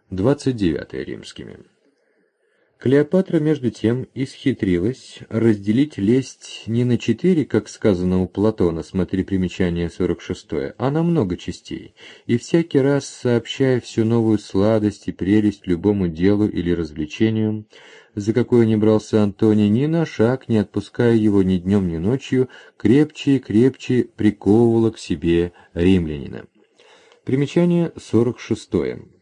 29 римскими. Клеопатра, между тем, исхитрилась разделить лесть не на 4, как сказано у Платона, смотри примечание 46, а на много частей, и всякий раз, сообщая всю новую сладость и прелесть любому делу или развлечению, за какое не брался Антоний, ни на шаг, не отпуская его ни днем, ни ночью, крепче и крепче приковывала к себе римлянина. Примечание 46.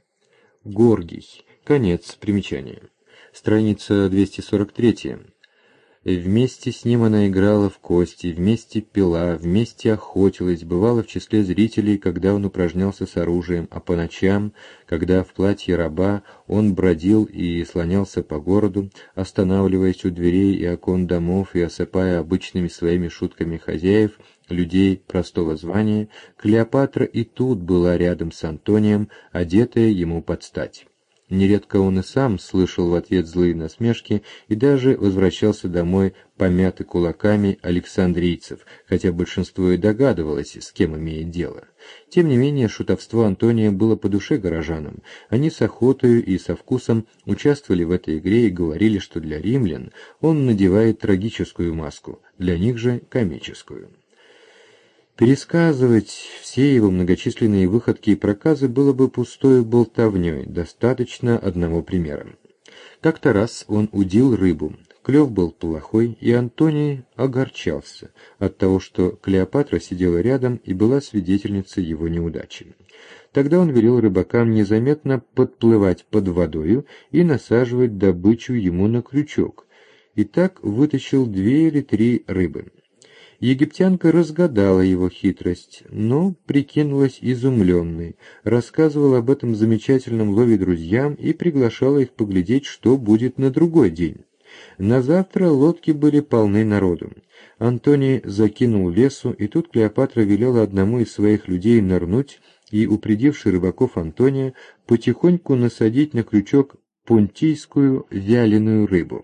Горгий. Конец примечания. Страница 243. Вместе с ним она играла в кости, вместе пила, вместе охотилась, бывала в числе зрителей, когда он упражнялся с оружием, а по ночам, когда в платье раба он бродил и слонялся по городу, останавливаясь у дверей и окон домов и осыпая обычными своими шутками хозяев, людей простого звания, Клеопатра и тут была рядом с Антонием, одетая ему под стать. Нередко он и сам слышал в ответ злые насмешки и даже возвращался домой помятый кулаками александрийцев, хотя большинство и догадывалось, с кем имеет дело. Тем не менее, шутовство Антония было по душе горожанам. Они с охотою и со вкусом участвовали в этой игре и говорили, что для римлян он надевает трагическую маску, для них же комическую. Пересказывать все его многочисленные выходки и проказы было бы пустой болтовней, достаточно одного примера. Как-то раз он удил рыбу, клев был плохой, и Антоний огорчался от того, что Клеопатра сидела рядом и была свидетельницей его неудачи. Тогда он велел рыбакам незаметно подплывать под водою и насаживать добычу ему на крючок, и так вытащил 2 или 3 рыбы. Египтянка разгадала его хитрость, но прикинулась изумленной, рассказывала об этом замечательном лове друзьям и приглашала их поглядеть, что будет на другой день. На завтра лодки были полны народу. Антоний закинул лесу, и тут Клеопатра велела одному из своих людей нырнуть и, упредивший рыбаков Антония, потихоньку насадить на крючок понтийскую вяленую рыбу.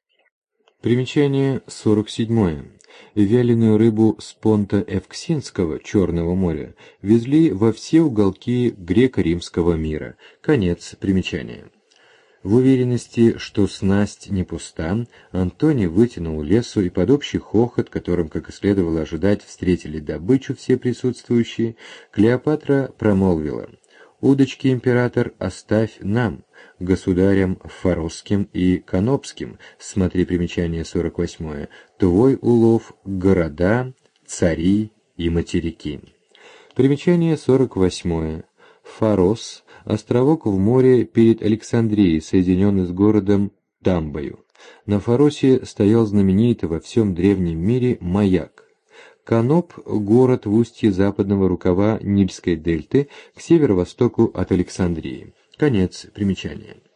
Примечание 47. Вяленую рыбу с понта Эвксинского, Черного моря, везли во все уголки греко-римского мира. Конец примечания. В уверенности, что снасть не пуста, Антоний вытянул лесу, и под общий хохот, которым, как и следовало ожидать, встретили добычу все присутствующие, Клеопатра промолвила: «Удочки, император, оставь нам, государям Фаросским и Канопским, смотри примечание 48, твой улов — города, цари и материки». Примечание 48. Фарос — островок в море перед Александрией, соединенный с городом Тамбою. На Фаросе стоял знаменитый во всем древнем мире маяк. Каноп — город в устье западного рукава Нильской дельты к северо-востоку от Александрии. Конец примечания.